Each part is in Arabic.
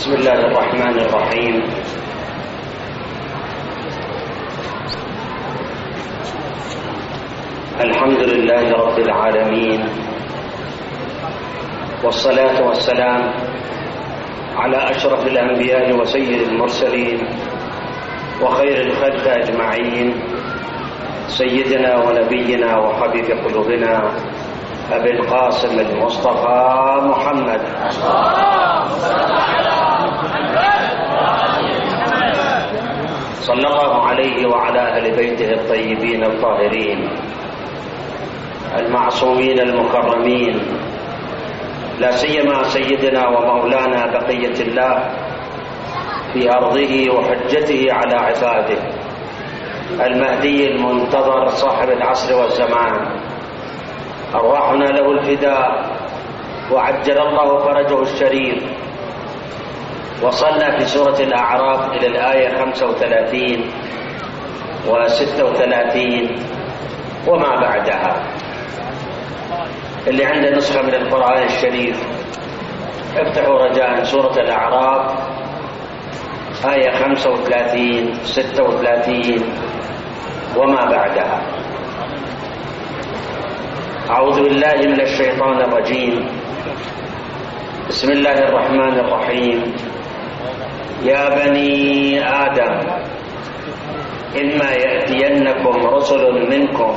بسم الله الرحمن الرحيم. الحمد لله رب العالمين، والصلاة والسلام على أشرف الأنبياء وسيد المرسلين وخير الخلق أجمعين، سيدنا ونبينا وحبيب قلوبنا أبي القاسم المصطفى محمد صلى الله عليه وعلى أهل بيته الطيبين الطاهرين المعصومين المكرمين، لا سيما سيدنا ومولانا بقية الله في أرضه وحجته على عباده، المهدي المنتظر صاحب العصر والزمان، أرواحنا له الفداء وعجل الله فرجه الشريف. وصلنا في سورة الأعراف إلى الآية 35 و36 وما بعدها. اللي عنده نسخة من القرآن الشريف افتحوا رجاء سورة الأعراف آية 35 36 وما بعدها. أعوذ بالله من الشيطان الرجيم. بسم الله الرحمن الرحيم. يا بني آدم إما يأتينكم رسل منكم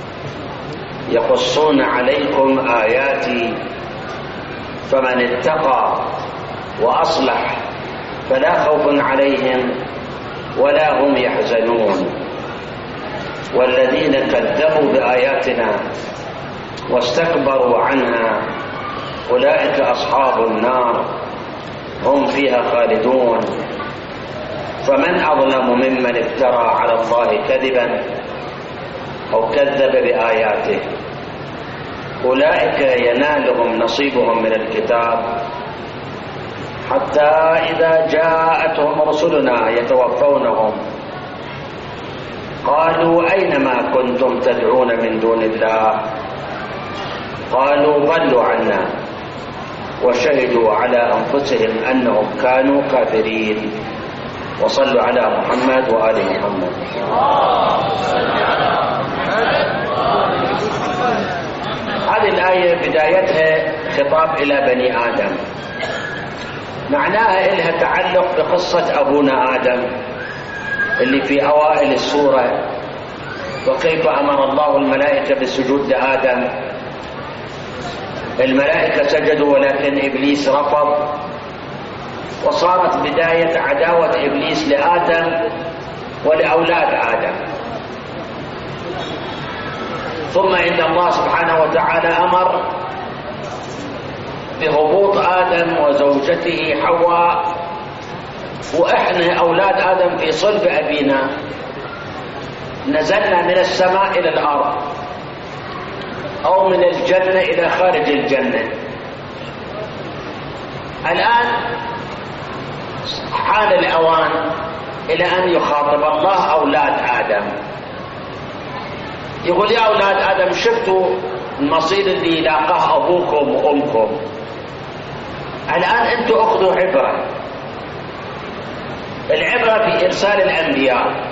يقصون عليكم آياتي فمن اتقى وأصلح فلا خوف عليهم ولا هم يحزنون، والذين كذبوا بآياتنا واستكبروا عنها أولئك أصحاب النار هم فيها خالدون. فمن أظلم ممن افترى على الله كذبا أو كذب بآياته، أولئك ينالهم نصيبهم من الكتاب حتى إذا جاءتهم رسلنا يتوفونهم قالوا أين ما كنتم تدعون من دون الله، قالوا ضلوا عنا وشهدوا على أنفسهم أنهم كانوا كافرين. وصلوا على محمد وآل محمد. هذه الآية بدايتها خطاب إلى بني آدم، معناها إلها تعلق بقصة أبونا آدم اللي في أوائل السورة، وكيف أمر الله الملائكة بالسجود لآدم. الملائكة سجدوا ولكن إبليس رفض، وصارت بداية عداوة إبليس لآدم ولأولاد آدم. ثم إن الله سبحانه وتعالى أمر بهبوط آدم وزوجته حواء، وإحنا أولاد آدم في صلب أبينا نزلنا من السماء إلى الأرض أو من الجنة إلى خارج الجنة. الآن حان الأوان إلى أن يخاطب الله أولاد آدم، يقول يا أولاد آدم شفتوا المصير اللي لاقاه أبوكم وأمكم، الآن أنتم أخذوا عبرة. العبرة في إرسال الأنبياء،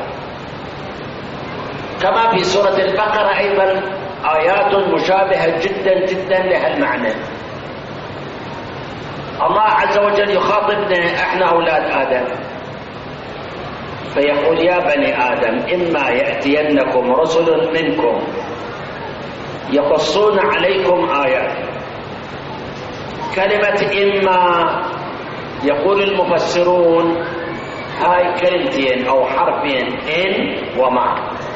كما في سورة البقرة أيضا آيات مشابهة جدا جدا لها المعنى. الله عز وجل يخاطبنا احنا أولاد آدم فيقول يا بني آدم إما يأتينكم رسل منكم يقصون عليكم آيات. كلمة إما يقول المفسرون هاي كلمتين أو حرفين إن وما.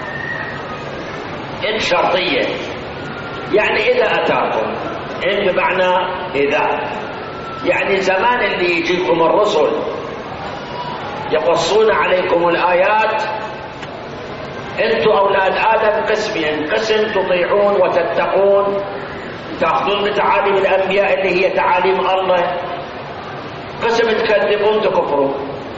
إن شرطية يعني إذا أتاكم، إن بمعنى إذا، يعني زمان اللي يجيكم الرسل يقصون عليكم الآيات، أنتم أولاد آدم قسمين: قسم تطيعون وتتقون تأخذون بتعاليم الأنبياء اللي هي تعاليم الله، قسم تكذبون تكفرون.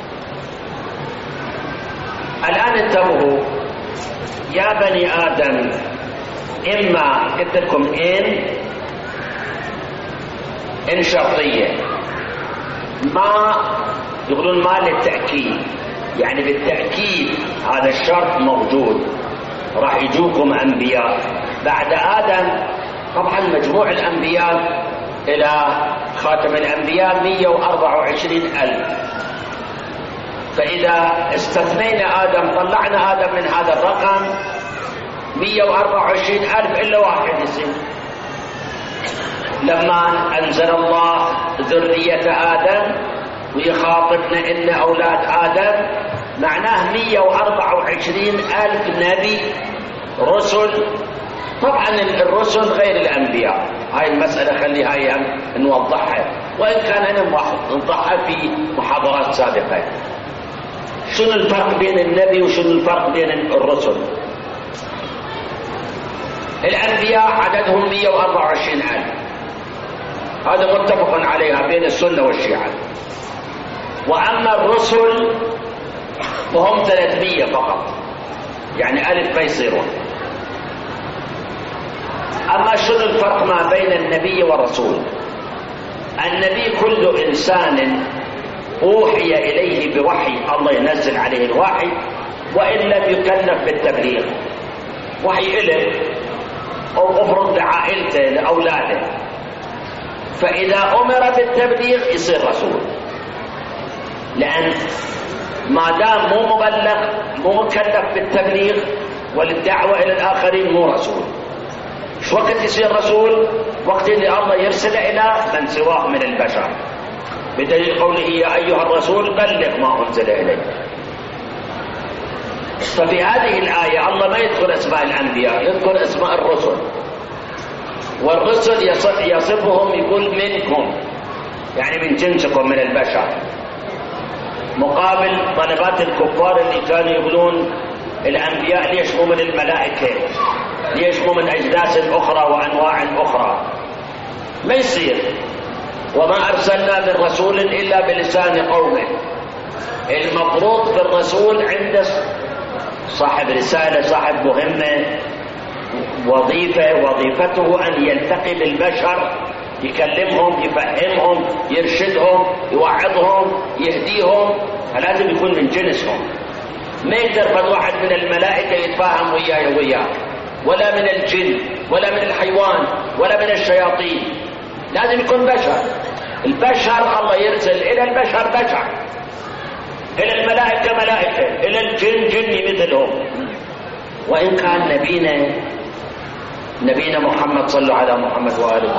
الآن انتبهوا يا بني آدم، إما قلت لكم إن شرطية ما يقولون ما للتأكيد، يعني بالتأكيد هذا الشرط موجود، راح يجوكم أنبياء بعد آدم. طبعا مجموع الأنبياء إلى خاتم الأنبياء 124,000، فإذا استثنينا آدم طلعنا آدم من هذا الرقم 124,000 إلا واحد يصير. لما أنزل الله ذرية آدم ويخاطبنا إن أولاد آدم، معناه 124,000 نبي رسل. طبعا الرسل غير الأنبياء، هاي المسألة خليها هاي نوضحها، وإن كان أنا نوضحها في محاضرات سابقة. شنو الفرق بين النبي وشنو الفرق بين الرسل؟ الأنبياء عددهم 124,000، هذا متفق عليها بين السنة والشيعة. وأما الرسل فهم 300 فقط، يعني 1000 ما يصيرون. أما شنو الفرق ما بين النبي والرسول؟ النبي كل إنسان أوحي إليه بوحي، الله ينزل عليه الوحي وإن لم يكلف بالتبليغ، وحي إله أو أفرض لعائلته لأولاده، فإذا أمر بالتبليغ يصير رسول، لأن ما دام مو مبلغ مو مكلف بالتبليغ والدعوة إلى الآخرين مو رسول. شو وقت يصير رسول؟ وقت اللي الله يرسل إلى من سواه من البشر، بدليل قوله يا أيها الرسول بلغ ما أنزل إليك. ففي هذه الآية الله ما يذكر اسماء الأنبياء، يذكر اسماء الرسل، والرسل يصفهم يقول منكم، يعني من جنسكم من البشر، مقابل طلبات الكفار اللي كانوا يقولون الأنبياء ليش مو من الملائكة، ليش مو من أجناس أخرى وأنواع أخرى. ما يصير. وما أرسلنا من رسول إلا بلسان قومه. المفروض بالرسول عند صاحب رسالة، صاحب مهمة، وظيفته أن يلتقي بالبشر، يكلمهم، يفهمهم، يرشدهم، يوعظهم، يهديهم، فلازم يكون من جنسهم. ما يقدر فد واحد من الملائكة يتفاهم وياه، ولا من الجن، ولا من الحيوان، ولا من الشياطين، لازم يكون بشر. البشر الله يرسل إلى البشر بشر، إلى الملائكة ملائكة، إلى الجن جني مثلهم. وإن كان نبينا محمد، صلوا على محمد وآله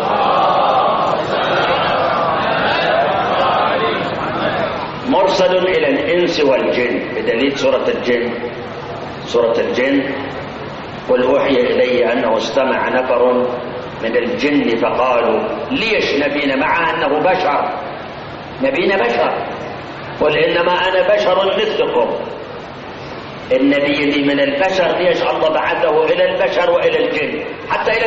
مرسل إلى الإنس والجن، بدليل سورة الجن قل أوحي إلي أنه استمع نفر من الجن فقالوا. ليش نبينا مع أنه بشر؟ نبينا بشر، قل إنما أنا بشر مثلكم. النبي اللي من البشر ليش الله بعثه إلى البشر وإلى الجن، حتى إلى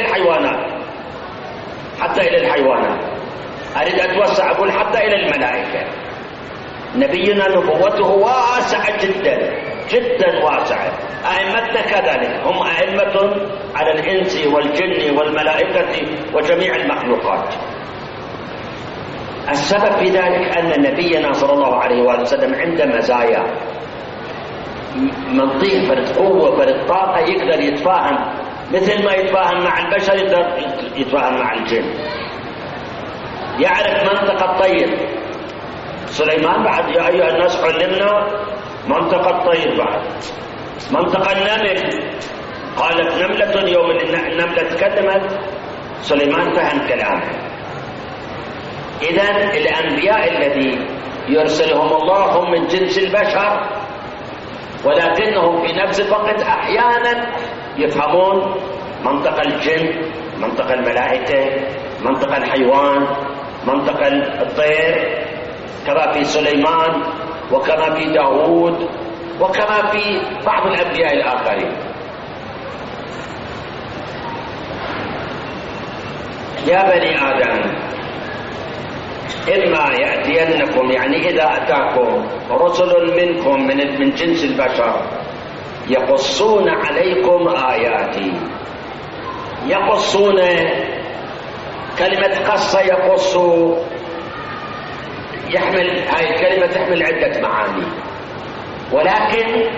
الحيوانات. أريد أتوسع أقول حتى إلى الملائكة. نبينا نبوته واسعة جدا جدا واسعة. أئمتنا كذلك هم أئمة على الإنس والجن والملائكة وجميع المخلوقات. السبب في ذلك أن نبينا صلى الله عليه وسلم عنده مزايا، منطيق، فرد قوة، فرد طاقة، يقدر يتفاهم مثل ما يتفاهم مع البشر يقدر يتفاهم مع الجن. يعرف منطق الطير. سليمان بعد يا أيها الناس علمنا منطق الطير، بعد منطق النمل. قالت نملة يوم النملة تكلمت، سليمان فهم كلامه. إذن الأنبياء الذي يرسلهم الله هم من جنس البشر، ولكنهم في نفس الوقت أحيانا يفهمون منطق الجن، منطق الملائكة، منطق الحيوان، منطق الطير، كما في سليمان وكما في داود وكما في بعض الأنبياء الآخرين. يا بني آدم إما يأتينكم، يعني إذا أتاكم رسل منكم من جنس البشر يقصون عليكم آياتي. يقصون، كلمة قص يقص هاي الكلمة تحمل عدة معاني، ولكن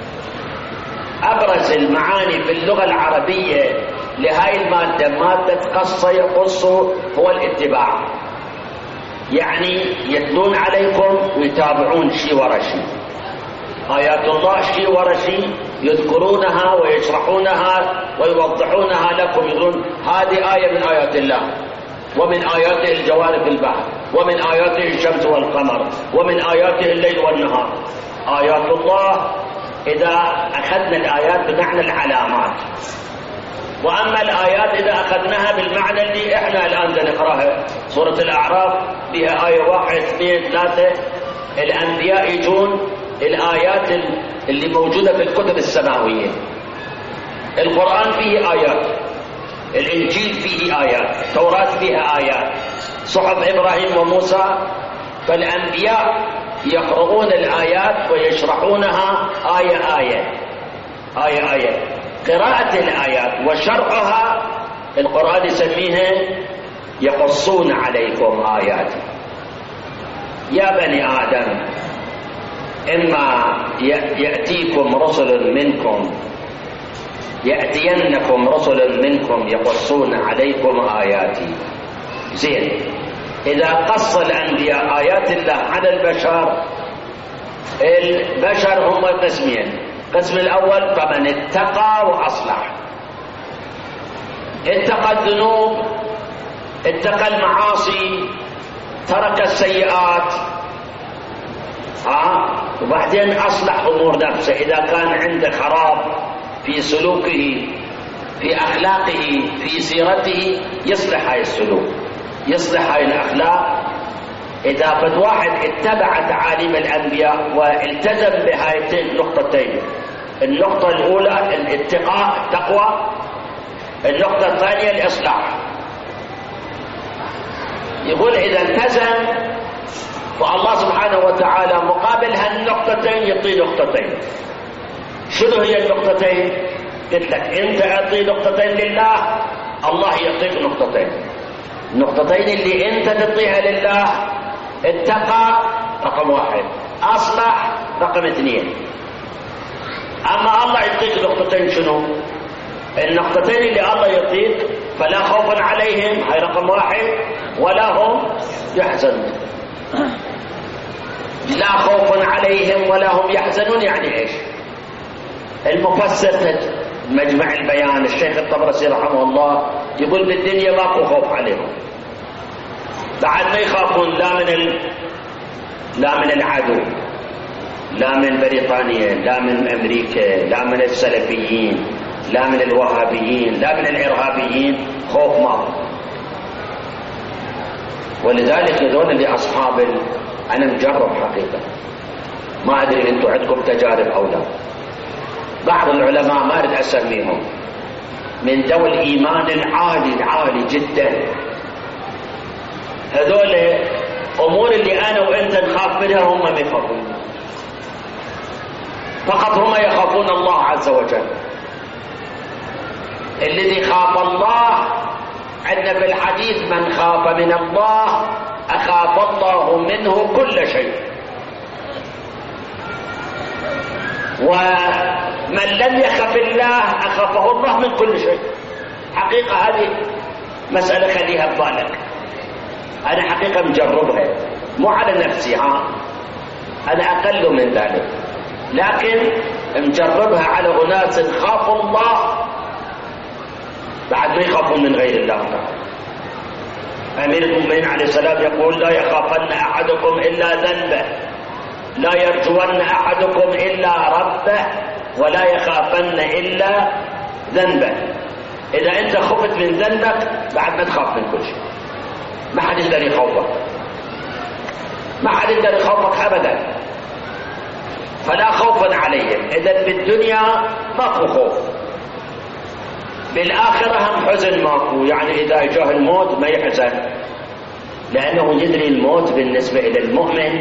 أبرز المعاني في اللغة العربية لهاي المادة مادة قص يقص هو الاتباع، يعني يتلون عليكم ويتابعون شيء ورا شيء، آيات الله شيء ورا شيء يذكرونها ويشرحونها ويوضحونها لكم، يقولون هذه آية من آيات الله، ومن آياته الجوار في البحر، ومن آياته الشمس والقمر، ومن آياته الليل والنهار. آيات الله إذا أخذنا الآيات بمعنى العلامات، وأما الآيات إذا أخذناها بالمعنى اللي إحنا الآن نقرأها. سورة الأعراف فيها آية 1 2 3. الأنبياء يجون الآيات اللي موجودة في الكتب السماوية. القرآن فيه آيات، الإنجيل فيه آيات، التوراة فيها آيات، صحف إبراهيم وموسى. فالأنبياء يقرؤون الآيات ويشرحونها آية آية آية آية. قراءة الآيات وشرحها القرآن يسميها يقصون عليكم آياتي. يا بني آدم إما يأتيكم رسل منكم، يأتينكم رسل منكم يقصون عليكم آياتي. زين، إذا قص الأنبياء آيات الله على البشر، البشر هم قسمين. القسم الأول فمن اتقى وأصلح، اتقى الذنوب، اتقى المعاصي، ترك السيئات، وبعدين أصلح أمور نفسه. إذا كان عنده خراب في سلوكه، في أخلاقه، في سيرته، يصلح هاي السلوك، يصلح هاي الأخلاق. إذا فد واحد اتبع تعاليم الأنبياء والتزم بهايتين النقطتين، النقطة الأولى الاتقاء التقوى، النقطة الثانية الإصلاح. يقول إذا التزم فالله سبحانه وتعالى مقابل هالنقطتين يعطي نقطتين. شنو هي النقطتين؟ قلت لك أنت أعطي نقطتين لله، الله يعطيك نقطتين. النقطتين اللي أنت تعطيها لله، اتقى رقم 1، أصلح رقم 2. أما الله يعطيك نقطتين، شنو؟ النقطتين اللي الله يعطيك فلا خوف عليهم، هاي رقم 1، ولا هم يحزنون. لا خوف عليهم ولا هم يحزنون يعني ايش؟ المفسر مجمع البيان الشيخ الطبرسي رحمه الله يقول بالدنيا ماكو خوف عليهم، بعد ما يخافون لا من العدو، لا من بريطانيا، لا من أمريكا، لا من السلفيين، لا من الوهابيين، لا من الإرهابيين، خوف ما. ولذلك هذول اللي أصحاب أنا مجرب حقيقة، ما أدري أنتم عندكم تجارب أو لا. بعض العلماء ما أريد أسميهم، من ذوي الإيمان العالي جدا، هذول أمور اللي أنا وأنت نخاف منها هم ما يخافون، فقط هم يخافون الله عز وجل. الذي خاف الله عندنا في الحديث من خاف من الله أخاف الله منه كل شيء، ومن لم يخف الله أخافه الله من كل شيء. حقيقة هذه مسألة خليها ببالك، أنا حقيقة مجربها مو على نفسي، أنا أقل من ذلك، لكن مجربها على أناس خافوا الله بعد ما يخافون من غير الله تعالى. أمير المؤمنين عليه السلام يقول لا يخافن أحدكم إلا ذنبه، لا يرجون أحدكم إلا ربه، ولا يخافن إلا ذنبه. إذا أنت خفت من ذنبك بعد ما تخاف من كل شيء، ما حد يقدر يخوفك، ما حد يقدر يخوفك أبدا، فلا خوف عليهم. إذا بالدنيا ماكو خوف، بالآخرة هم حزن ماكو، يعني إذا جاء الموت ما يحزن، لأنه يدري الموت بالنسبة إلى المؤمن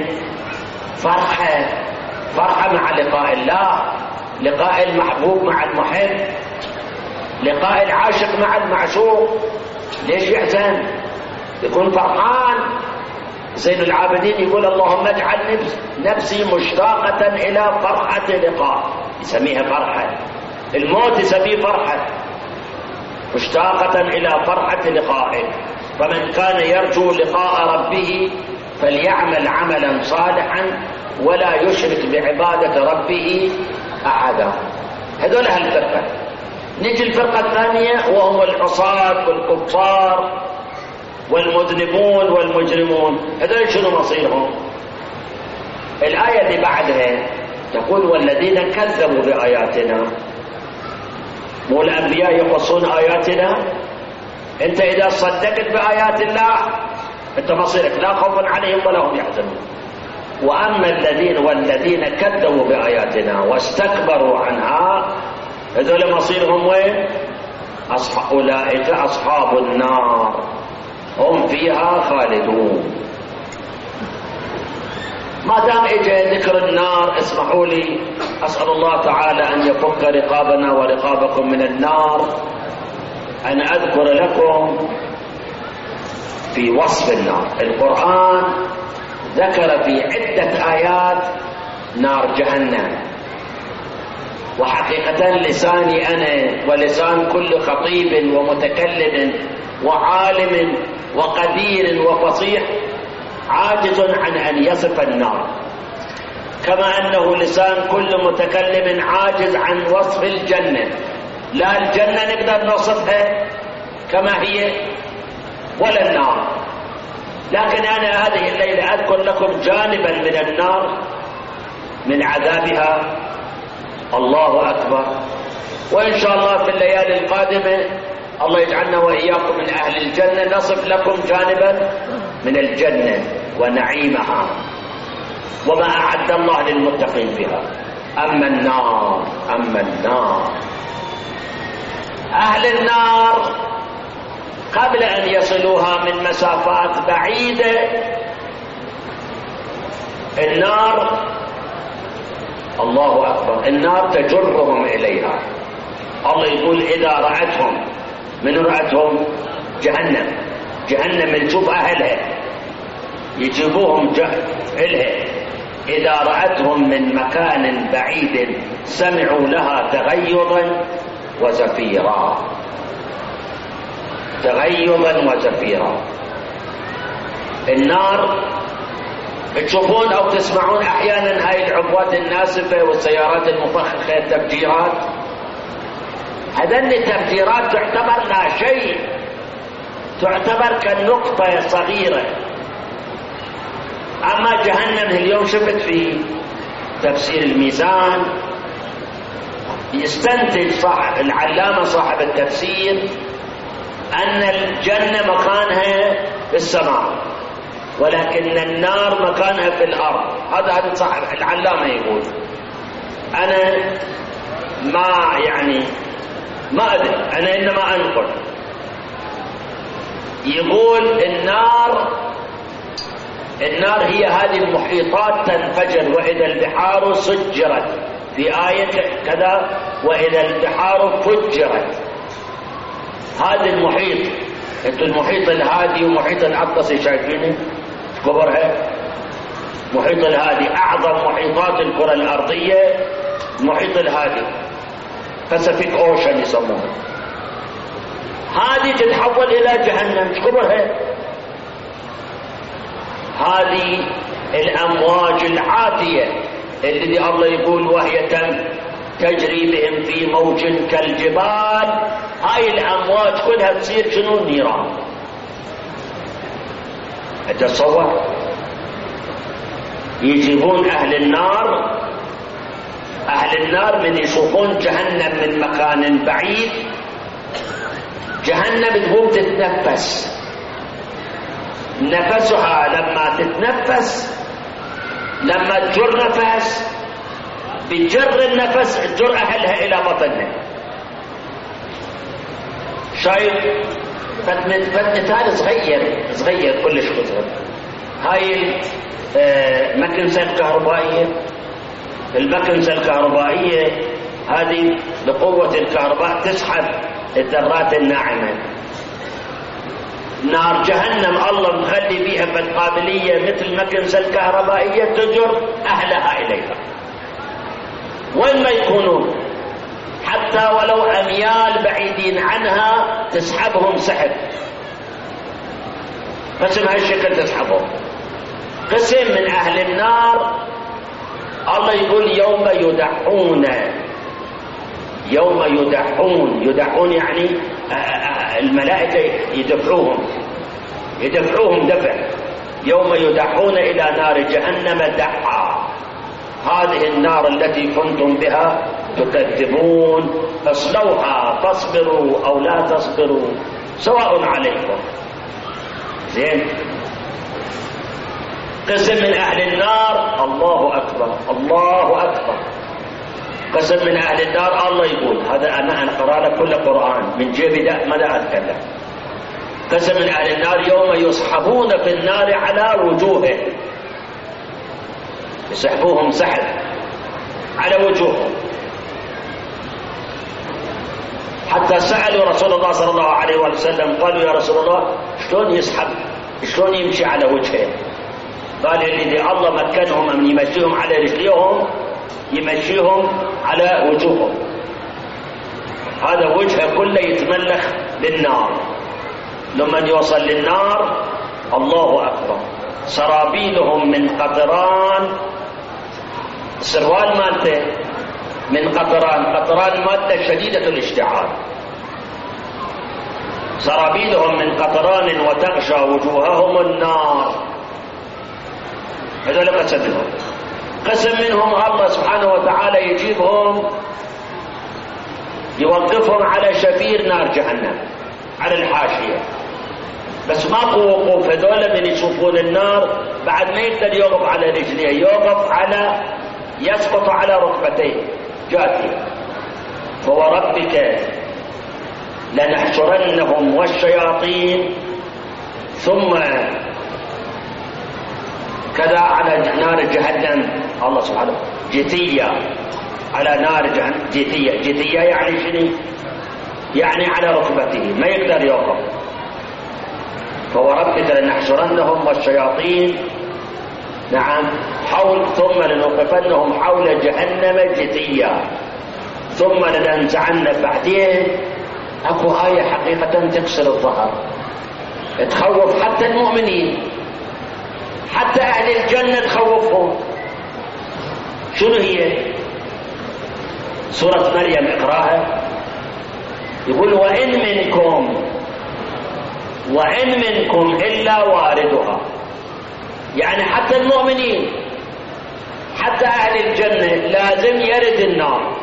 فرحة مع لقاء الله، لقاء المحبوب مع المحب، لقاء العاشق مع المعشوق. ليش يحزن؟ يكون فرحان زين العابدين يقول اللهم اجعل نفسي مشتاقة إلى فرحة لقاء، يسميها فرحة، الموت يسميه فرحة، مشتاقة إلى فرحة لقائه. فمن كان يرجو لقاء ربه فليعمل عملا صالحا ولا يشرك بعبادة ربه أحدا. هذول هالفرقة. نجي الفرقة الثانية وهم العصاة والكفار والمذنبون والمجرمون. هذول شنو مصيرهم؟ الآية اللي بعدها تقول والذين كذبوا بآياتنا. مو الأنبياء يقصون آياتنا؟ أنت إذا صدقت بآيات الله أنت مصيرك لا خوف عليهم ولا هم يحزنون. وأما والذين كذبوا بآياتنا واستكبروا عنها هذول مصيرهم وين؟ أولئك أصحاب النار هم فيها خالدون. ما دام اجى ذكر النار اسمحوا لي أسأل الله تعالى أن يفك رقابنا ورقابكم من النار أن أذكر لكم في وصف النار. القرآن ذكر في عدة آيات نار جهنم، وحقيقة لساني أنا ولسان كل خطيب ومتكلم وعالم وقدير وفصيح عاجز عن أن يصف النار، كما أنه لسان كل متكلم عاجز عن وصف الجنة. لا الجنة نقدر نوصفها كما هي ولا النار، لكن أنا هذه الليلة أذكر لكم جانبا من النار من عذابها. الله أكبر. وإن شاء الله في الليالي القادمة الله يجعلنا وإياكم من أهل الجنة نصف لكم جانبا من الجنة ونعيمها وما أعد الله للمتقين بها. أما النار أهل النار قبل أن يصلوها من مسافات بعيدة النار الله أكبر النار تجرهم إليها. الله يقول إذا رأتهم، من رأتهم؟ جهنم نشوف أهلها يجيبوهم إلها. إذا رأتهم من مكان بعيد سمعوا لها تغيظا وزفيرا. النار تشوفون أو تسمعون أحيانا هاي العبوات الناسفة والسيارات المفخخة التفجيرات، هذن التفجيرات تعتبر لا شيء، تعتبر كالنقطة صغيرة. أما جهنم اليوم شفت في تفسير الميزان يستنتج صاحب العلامة صاحب التفسير أن الجنة مكانها في السماء ولكن النار مكانها في الأرض. هذا صاحب العلامة يقول. أنا ما أدري، أنا إنما أنقل. يقول النار هي هذه المحيطات تنفجر وإذا البحار سجرت، في آية كذا وإذا البحار فجرت. هذا المحيط، انتوا المحيط الهادي ومحيط الأطلسي شايفينه كبرها؟ محيط الهادي أعظم محيطات الكرة الأرضية، المحيط الهادي باسيفيك اوشن يسموها. هذه تتحول إلى جهنم كبرها. هذه الأمواج العاتية اللي الله يقول وهي تجري بهم في موج كالجبال، هاي الأمواج كلها تصير شنو؟ نيران. أتصور يجيبون أهل النار من يشوفون جهنم من مكان بعيد، جهنم تقوم تتنفس، نفسها لما تتنفس لما تجر نفس بتجر النفس تجر أهلها إلى بطنها. شايف؟ مثال صغير كلش صغير. هاي المكنسة الكهربائية، المكنسة الكهربائية هذه بقوة الكهرباء تسحب الذرات الناعمة. نار جهنم الله مخلي بيها بالقابلية مثل مكنسة الكهربائية تجر أهلها إليها وين ما يكونون، حتى ولو أميال بعيدين عنها تسحبهم سحب، قسم هالشكل تسحبهم. قسم من أهل النار الله يقول يوم يدعون، يوم يدعون يعني الملائكة يدفعوهم دفع. يوم يدعون إلى نار جهنم دعا، هذه النار التي كنتم بها تكذبون اصلوها فاصبروا أو لا تصبروا سواء عليكم. زين. قسم من أهل النار، الله أكبر الله أكبر، قسم من أهل النار الله يقول هذا أنا أقرأ لك كل قرآن من جيبي ما لا أتكلم. قسم من أهل النار يوم يسحبون في النار على وجوههم، يسحبوهم سحب على وجوههم، حتى سألوا رسول الله صلى الله عليه وسلم قالوا يا رسول الله شلون يسحب، شلون يمشي على وجهه؟ قال الذي الله مكنهم أن يمشيهم على رجليهم يمشيهم على وجوههم، هذا وجهه كله يتملخ للنار. لما يوصل للنار الله أكبر، سرابيلهم من قطران، سروال مالته من قطران مادة شديدة الاشتعال، سرابيلهم من قطران وتغشى وجوههم النار. هذول قسم منهم. قسم منهم الله سبحانه وتعالى يجيبهم يوقفهم على شفير نار جهنم على الحاشية، بس ماكو وقوف. هذول من يشوفون النار بعد ما يقدر يوقف على رجليه، يوقف على يسقط على ركبتيه جاثيا. فوربك لنحشرنهم والشياطين ثم كذا على نار جهنم. الله سبحانه جثية على نار جهنم، جثية يعني شنو؟ يعني على ركبته ما يقدر يوقف. فوربك لنحشرنهم والشياطين نعم حول ثم لنوقفنهم حول جهنم جثية ثم لننزعن. بعدين اكو آية حقيقة تكسر الظهر تخوف حتى المؤمنين، حتى أهل الجنة تخوفهم. شنو هي؟ سورة مريم اقراها. يقول وإن منكم إلا واردها، يعني حتى المؤمنين حتى أهل الجنة لازم يرد النار.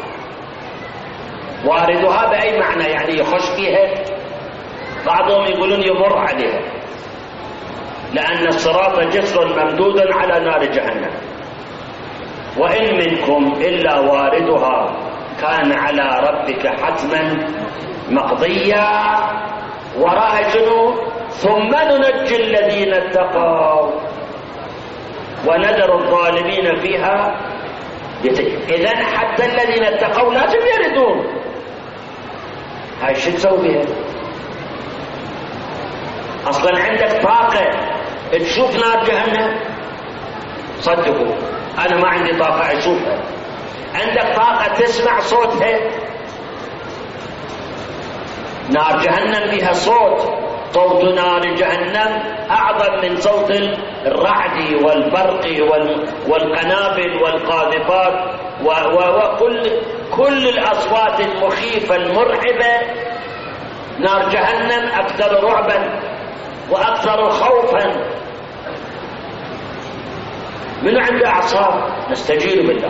واردها بأي معنى؟ يعني يخش فيها، بعضهم يقولون يمر عليها، لأن الصراط جسر ممدود على نار جهنم. وإن منكم إلا واردها كان على ربك حتما مقضيا. وراء شنو؟ ثم ننجي الذين اتقوا ونذر الظالمين فيها. إذن حتى الذين اتقوا لازم يردون. هاي شو تسوي بها؟ أصلا عندك طاقة تشوف نار جهنم؟ صدقوا أنا ما عندي طاقة أشوفها. عندك طاقة تسمع صوتها؟ نار جهنم بها صوت، صوت نار جهنم أعظم من صوت الرعد والبرق والقنابل والقاذفات وكل الأصوات المخيفة المرعبة. نار جهنم أكثر رعبا وأكثر خوفا. من عنده أعصاب نستجير بالله.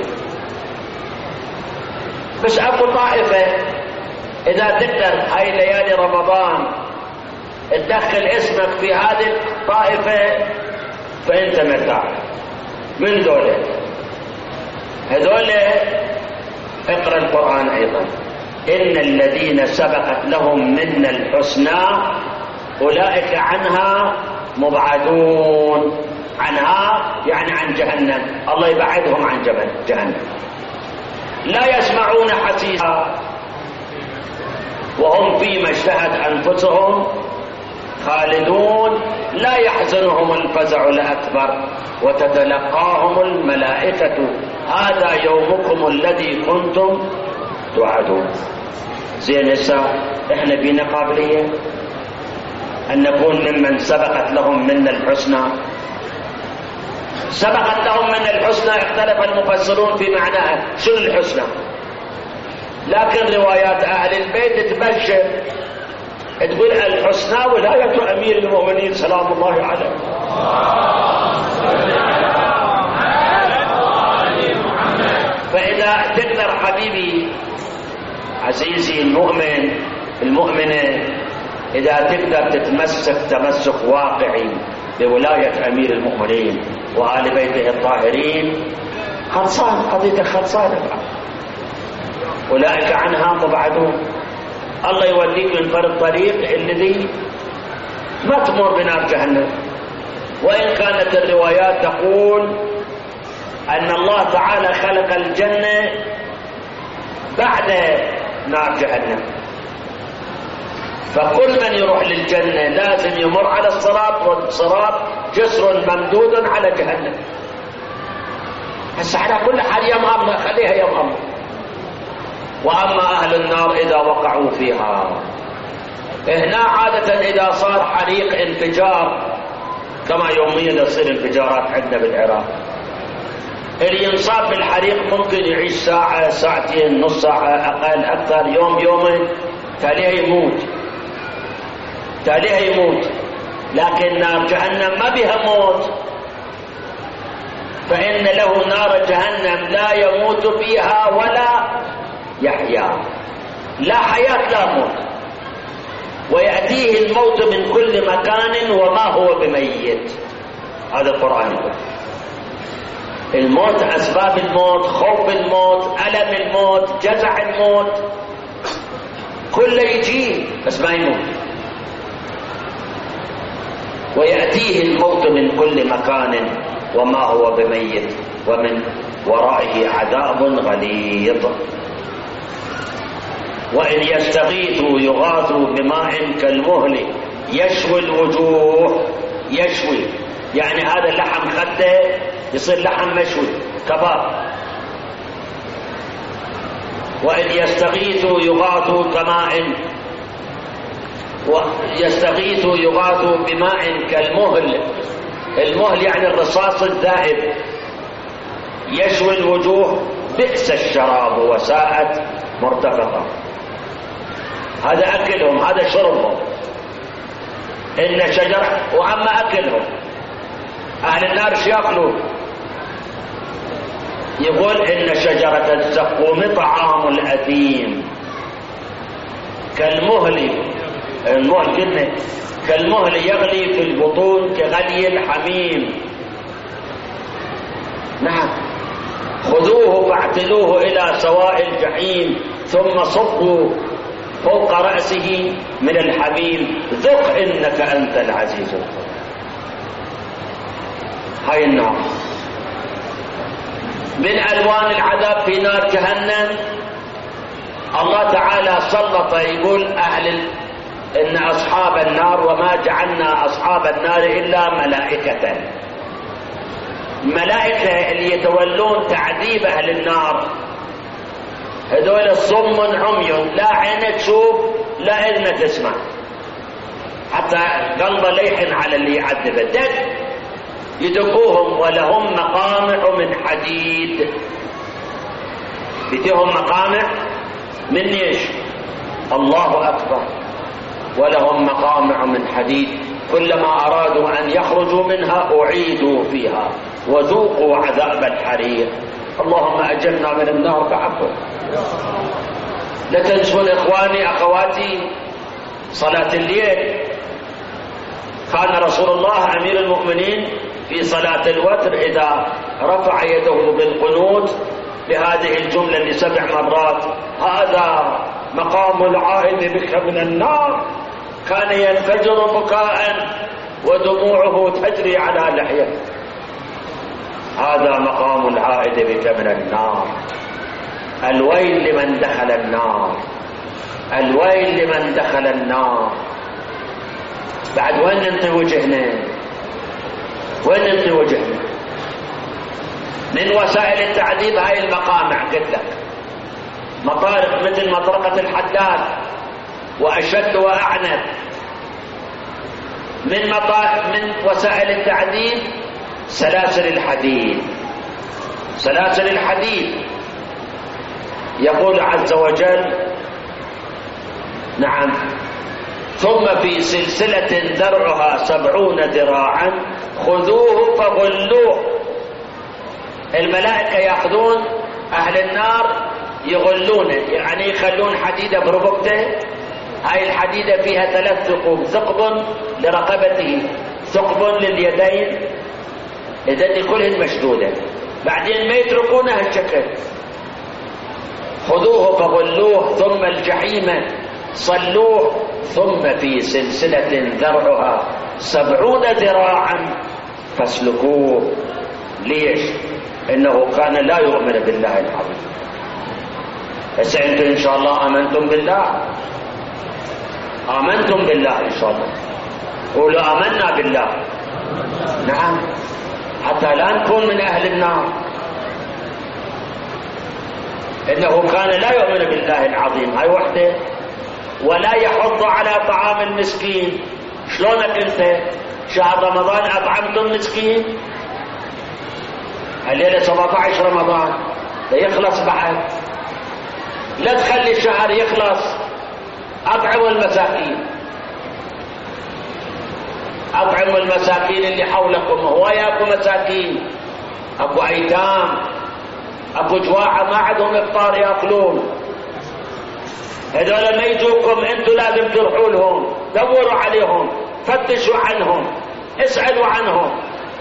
بس أكو طائفة إذا تقدر هاي ليالي رمضان تدخل اسمك في هذه الطائفة فأنت مرتاح. من دولة هذول اقرأ القرآن أيضا. إن الذين سبقت لهم منا الحسنى أولئك عنها مبعدون. عنها يعني عن جهنم، الله يبعدهم عن جهنم. لا يسمعون حسيسها وهم فيما اشتهت أنفسهم خالدون لا يحزنهم الفزع الأكبر وتتلقاهم الملائكة هذا يومكم الذي كنتم توعدون. زين هسه احنا بينا قابلية أن نكون ممن سبقت لهم منا الحسنى. سبقت لهم من الحسنى اختلف المفسرون في معناها شنو الحسنى، لكن روايات أهل البيت تبشر تقول الحسنى ولاية أمير المؤمنين سلام الله عليه. فإذا تقدر حبيبي عزيزي المؤمنة إذا تقدر تتمسك تمسك واقعي بولاية أمير المؤمنين وآل بيته الطاهرين خلصان قضية خلصانة، أولئك عنها مبعدون. الله يوديك من فرد الطريق الذي ما تمر بنار جهنم. وإن كانت الروايات تقول أن الله تعالى خلق الجنة بعد نار جهنم، فكل من يروح للجنة لازم يمر على الصراط، والصراط جسر ممدود على جهنم. هسه على كل حال يم الله خليها يم الله. وأما أهل النار إذا وقعوا فيها، هنا عادة إذا صار حريق انفجار كما يوميا يصير انفجارات عندنا بالعراق، اللي ينصاب بالحريق ممكن يعيش ساعة ساعتين نص ساعة أقل أكثر يوم يومين تاليها يموت. لكن نار جهنم ما بها موت، فإن له نار جهنم لا يموت فيها ولا يحيا، لا حياة لا موت، ويأتيه الموت من كل مكان وما هو بميت. هذا القرآن يقول الموت، أسباب الموت، خوف الموت، ألم الموت، جزع الموت، كله يجي بس ما يموت. ويأتيه الموت من كل مكان وما هو بميت ومن ورائه عذاب غليظ. وإن يستغيثوا يغاثوا بماء كالمهل يشوي الوجوه. يشوي يعني هذا اللحم خده يصير لحم مشوي كباب. وإن يستغيثوا يغاثوا يستغيثوا يغاثوا بماء كالمهل. المهل يعني الرصاص الذائب. يشوي الوجوه بئس الشراب وساءت مرتفقة. هذا أكلهم، هذا شربهم. إن شجرة. وأما أكلهم أهل النار شو يأكلون؟ يقول إن شجرة الزقوم طعام الأثيم كالمهل. المهل كلمة كالمهل يغلي في البطون كغلي الحميم. نعم. خذوه فاعتلوه إلى سواء الجحيم ثم صبوا فوق رأسه من الحميم ذق إنك أنت العزيز الغفور. هاي النار من ألوان العذاب في نار جهنم. الله تعالى سلط يقول إن أصحاب النار وما جعلنا أصحاب النار إلا ملائكة. ملائكة اللي يتولون تعذيب أهل النار هذول الصم عمي لا عين تشوف لا إذن تسمع، حتى قلب ليحن على اللي يعذبه دق يدقوهم ولهم مقامع من حديد. بديهم مقامع من ايش؟ الله أكبر. ولهم مقامع من حديد كلما أرادوا أن يخرجوا منها أعيدوا فيها وذوقوا عذاب الحريق. اللهم أجرنا من النار بعفوك. لا تنسون إخواني أخواتي صلاة الليل. كان رسول الله أمير المؤمنين في صلاة الوتر إذا رفع يده بالقنوت بهذه الجملة ل7 مرات: هذا مقام العائد بك من النار، كان ينفجر بكاء ودموعه تجري على لحيته. هذا مقام العائد بك من النار. الويل لمن دخل النار، الويل لمن دخل النار. بعد وين ننطي وجهنا؟ وين ننطي وجهنا؟ من وسائل التعذيب هاي المقامع، قلت لك مطارق مثل مطرقة الحداد وأشد وأعنف. من وسائل التعذيب سلاسل الحديد. سلاسل الحديد يقول عز وجل نعم ثم في سلسلة ذرعها 70 ذراعا خذوه فغلوه. الملائكة يأخذون أهل النار يغلونه، يعني يخلون حديدة برقبته. هاي الحديدة فيها 3 ثقوب، ثقب لرقبته، ثقب لليدين، إذن كلهن مشدودة. بعدين ما يتركونه هالشكل. خذوه فغلوه ثم الجحيم صلوه ثم في سلسلة ذرعها 70 ذراعا فاسلكوه. ليش؟ إنه كان لا يؤمن بالله العظيم. هسه أنتم إن شاء الله آمنتم بالله؟ آمنتم بالله إن شاء الله؟ قولوا آمنا بالله. نعم، حتى لا نكون من أهل النار. إنه كان لا يؤمن بالله العظيم، هاي وحده. ولا يحض على طعام المسكين. شلونك أنت شهر رمضان أطعمتم مسكين؟ الليلة 17 رمضان يخلص بعد، لا تخلي الشهر يخلص. أطعموا المساكين، أطعموا المساكين اللي حولكم. هو ياكو مساكين، أكو أيتام، أكو جواعة ما عندهم إفطار يأكلون. هذول ما يجوكم، أنتوا لازم تروحوا لهم، دوروا عليهم، فتشوا عنهم، اسألوا عنهم.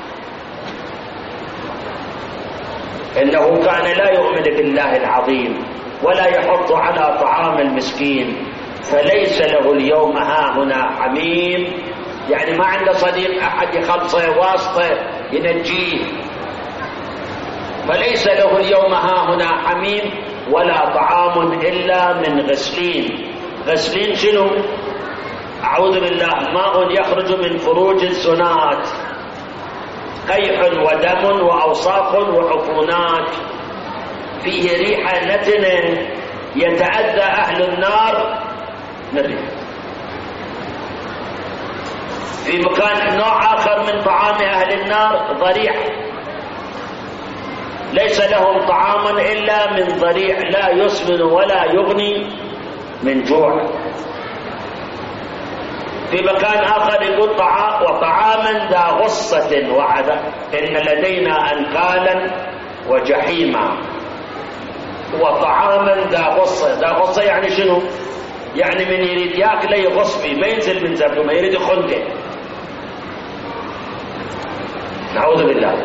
إنه كان لا يؤمن بالله العظيم ولا يحض على طعام المسكين فليس له اليوم هاهنا حميم. يعني ما عنده صديق أحد يخلصه واسطة ينجيه. فليس له اليوم هاهنا حميم ولا طعام إلا من غسلين. غسلين شنو؟ أعوذ بالله، ماء يخرج من فروج الزنات، قيح ودم وأوساخ وعفونات، فيه ريحة نتنة يتأذى أهل النار منه. في مكان نوع آخر من طعام أهل النار ضريع، ليس لهم طعام إلا من ضريع لا يسمن ولا يغني من جوع. في مكان آخر يقول وطعاما ذا غصة وعذاب، إن لدينا أنكالا وجحيما. وطعاما ذا غصة، ذا غصة يعني شنو؟ يعني من يريد ياكله يغص فيه، ما ينزل من زبده، ما يريد يخنقه. نعوذ بالله.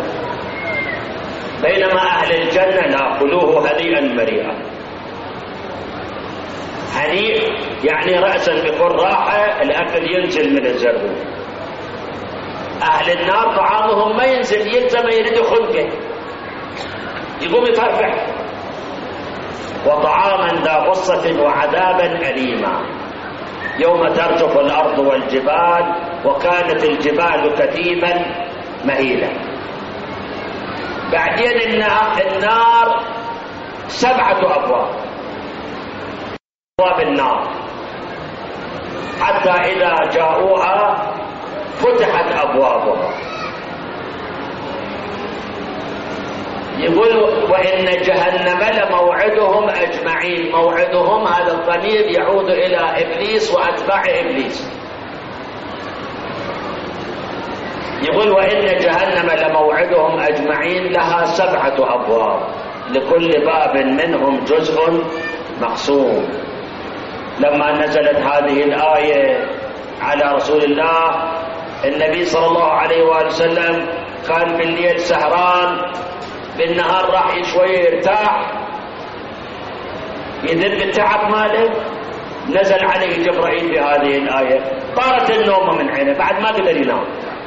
بينما أهل الجنة ناكلوه هنيئا مريئا. هنيء يعني رأسا بكل راحة، الأكل ينزل من الزربون. أهل النار طعامهم ما ينزل، يلزم يريد يخنقه، يقوم يفرفح. وطعاما ذا غصة وعذابا أليما يوم ترجف الأرض والجبال وكانت الجبال كثيبا مهيلا. بعدين النار 7 أبواب، أبواب النار، حتى إذا جاءوها فتحت أبوابها. يقول وإن جهنم لموعدهم أجمعين. موعدهم هذا الضمير يعود إلى إبليس وأتباع إبليس. يقول وإن جهنم لموعدهم أجمعين لها 7 أبواب لكل باب منهم جزء مقسوم. لما نزلت هذه الآية على رسول الله، النبي صلى الله عليه وآله وسلم كان بالليل سهران، بالنهار راح شوية يرتاح، يذب التعب ماله، نزل عليه جبرائيل بهذه الآية، طارت النوم من عينه، بعد ما قدر ينام.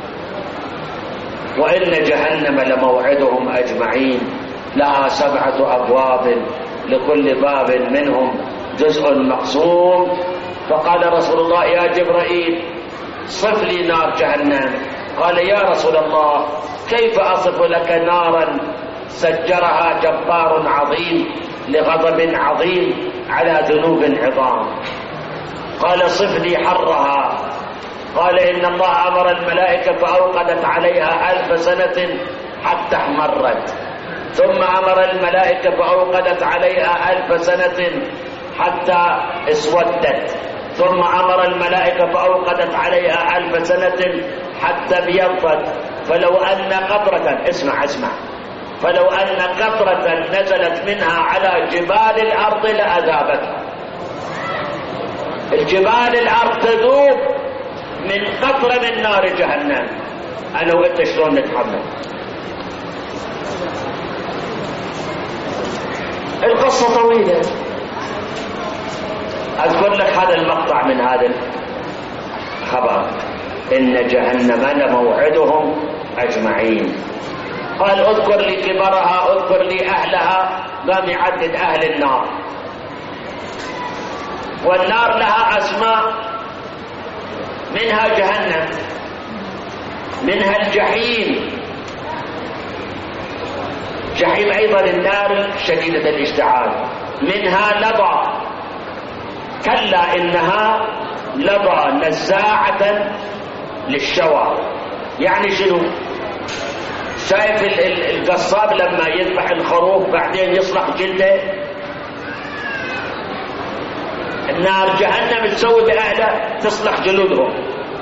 وإن جهنم لموعدهم أجمعين لها 7 أبواب لكل باب منهم جزء مقسوم. فقال رسول الله يا جبرائيل صف لي نار جهنم. قال يا رسول الله كيف أصف لك نارا سجرها جبار عظيم لغضب عظيم على ذنوب عظام؟ قال صف لي حرها. قال إن الله أمر الملائكة فأوقدت عليها 1000 سنة حتى احمرت، ثم أمر الملائكة فأوقدت عليها 1000 سنة حتى اسودت، ثم أمر الملائكة فأوقدت عليها 1000 سنة حتى بيضت. فلو أن قطرة اسمع فلو أن قطرة نزلت منها على جبال الأرض لأذابتها. الجبال الأرض تذوب من قطرة من نار جهنم. أنا وإنت شلون نتحمل؟ القصة طويلة، أذكر لك هذا المقطع من هذا الخبر: إن جهنم لموعدهم أجمعين. قال اذكر لي كبرها، اذكر لي أهلها. قام يعدد أهل النار، والنار لها أسماء، منها جهنم، منها الجحيم. جحيم أيضا النار شديدة الاشتعال. منها لظى، كلا إنها لظى نزاعة للشوى. يعني شنو؟ شايف القصاب لما يذبح الخروف بعدين يصلح جلده؟ النار جهنم تسوي بأهله تصلح جلودهم.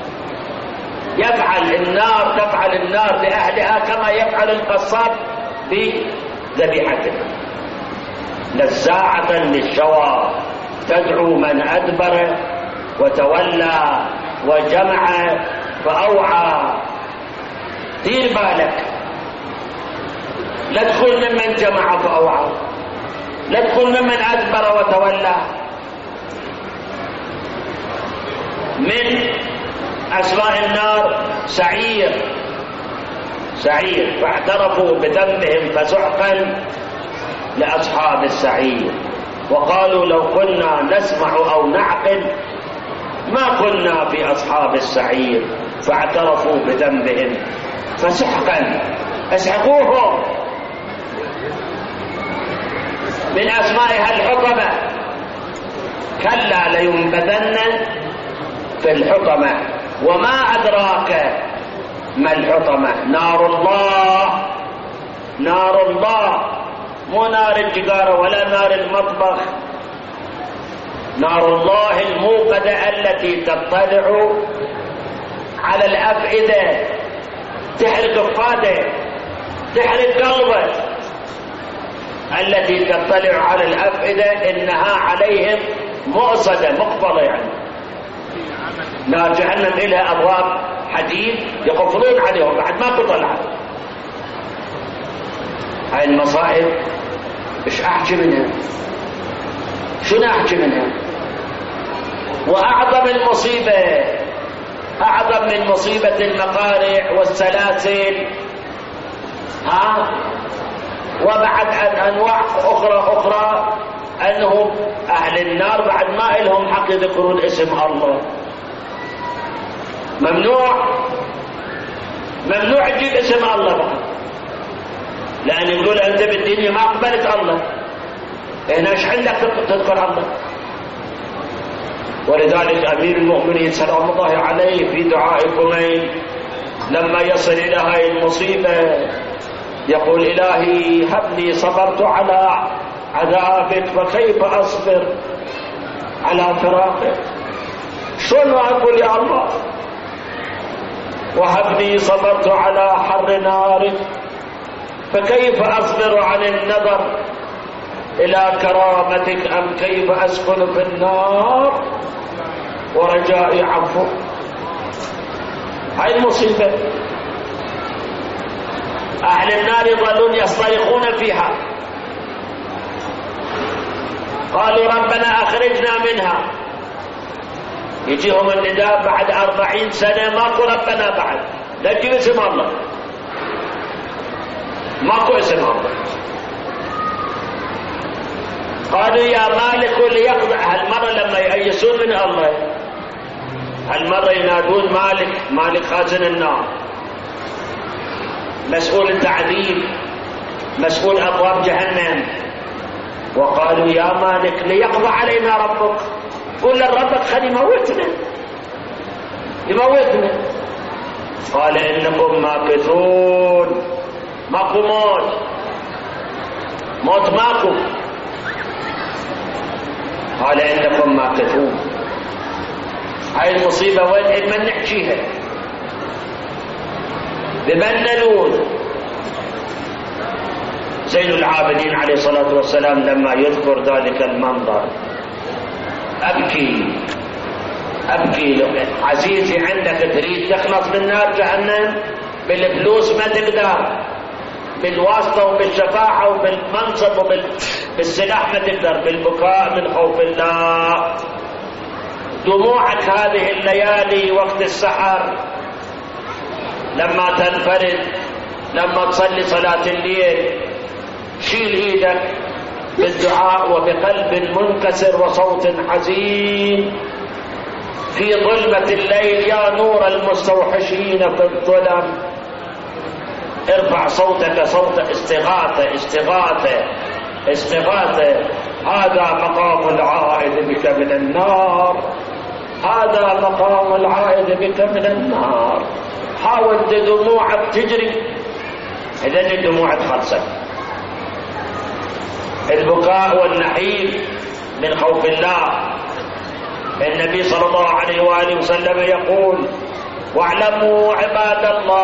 تفعل النار لأهلها كما يفعل القصاب بذبيحته. نزاعة للشوى تدعو من أدبر وتولى وجمع فأوعى. دير بالك، لا تكون ممن جمع فأوعى، لا تكون ممن أدبر وتولى. من أسماء النار سعير، فاعترفوا بذنبهم فسحقا لأصحاب السعير. وقالوا لو كنا نسمع أو نعقل ما كنا في أصحاب السعير، فاعترفوا بذنبهم فسحقا، اسحقوهم. من أسمائها الحطمة، كلا لينبذن في الحطمة. وما أدراك ما الحطمة؟ نار الله، مو نار الجدار ولا نار المطبخ. نار الله الموقدة التي تطلع على الأفئدة، تحرق الفادة، تحرق قلبك. التي تطلع على الأفئدة إنها عليهم مؤصدة، مقبضة. يعني نار جهنم إلها أبواب حديد يقفلون عليهم بعد ما تطلع. هاي المصائب إيش أحكي منها؟ شنو أحكي منها؟ وأعظم المصيبة، أعظم من مصيبة المقارع والسلاسل وبعد أنواع أخرى أنهم أهل النار بعد ما لهم حق يذكرون اسم الله. ممنوع تجيب اسم الله بعد، لأن يقول أنت بالدنيا ما قبلت الله، هنا ايش عندك تذكر الله؟ ولذلك أمير المؤمنين سلام الله عليه في دعاء كمين لما يصل إلى هاي المصيبة يقول إلهي هبني صبرت على عذابك فكيف أصبر على فراقك. شلون أقول يا الله وهبني صبرت على حر نارك فكيف أصبر عن النظر إلى كرامتك أم كيف أسكن في النار ورجائي عفوك. هاي المصيبة. أهل النار يظلون يصطرخون فيها، قالوا ربنا أخرجنا منها. يجيهم النداء بعد 40 سنة ماكو ربنا بعد، لا تجيب اسم الله، ماكو اسم الله. قالوا يا مالك ليقضي. هالمرة لما يأيسون من الله هالمرة ينادون مالك خازن النار، مسؤول التعذيب، مسؤول أبواب جهنم. وقالوا يا مالك ليقضى علينا ربك، قل لربك خلي يموتنا. قال إنكم ماكثون، ماكو موت ماكو. قال إنكم ماكثون. هاي المصيبة وين من نحكيها؟ بمن نلوذ؟ زين العابدين عليه الصلاة والسلام لما يذكر ذلك المنظر أبكي عزيزي، عندك تريد تخلص من نار جهنم بالفلوس ما تقدر، بالواسطة وبالشفاعة وبالمنصب وبالسلاح ما تقدر، بالبكاء من خوف الله. دموعك هذه الليالي وقت السحر لما تنفرد، لما تصلي صلاة الليل، شيل ايدك بالدعاء وبقلب منكسر وصوت حزين في ظلمة الليل: يا نور المستوحشين في الظلم. ارفع صوتك صوت استغاثة. هذا مقام العائد بك من النار، هذا مقام العائد بك من النار. حاول دموعك تجري، إذن الدموع تخلصك. البكاء والنحيب من خوف الله. النبي صلى الله عليه وآله وسلم يقول: واعلموا عباد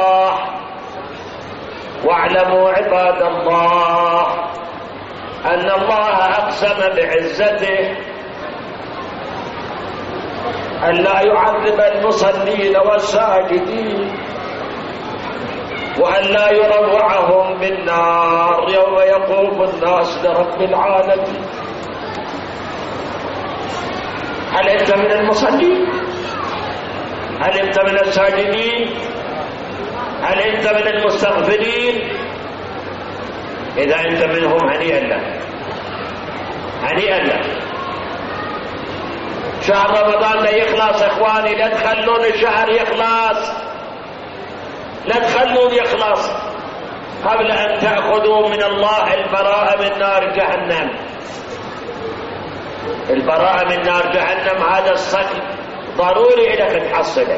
الله أن الله أقسم بعزته أن لا يعذب المصلين والساجدين، وأن لا يروعهم بالنار يوم يقوم الناس لرب العالمين. هل أنت من المصلين؟ هل أنت من الساجدين؟ هل أنت من المستغفرين؟ إذا أنت منهم هنيئا لك، هنيئا لك. شهر رمضان لا يخلص إخواني، لا تخلون الشهر يخلص، لا تخلون يخلص قبل أن تأخذوا من الله البراءة من نار جهنم. البراءة من نار جهنم هذا الصك ضروري إنك تحصله،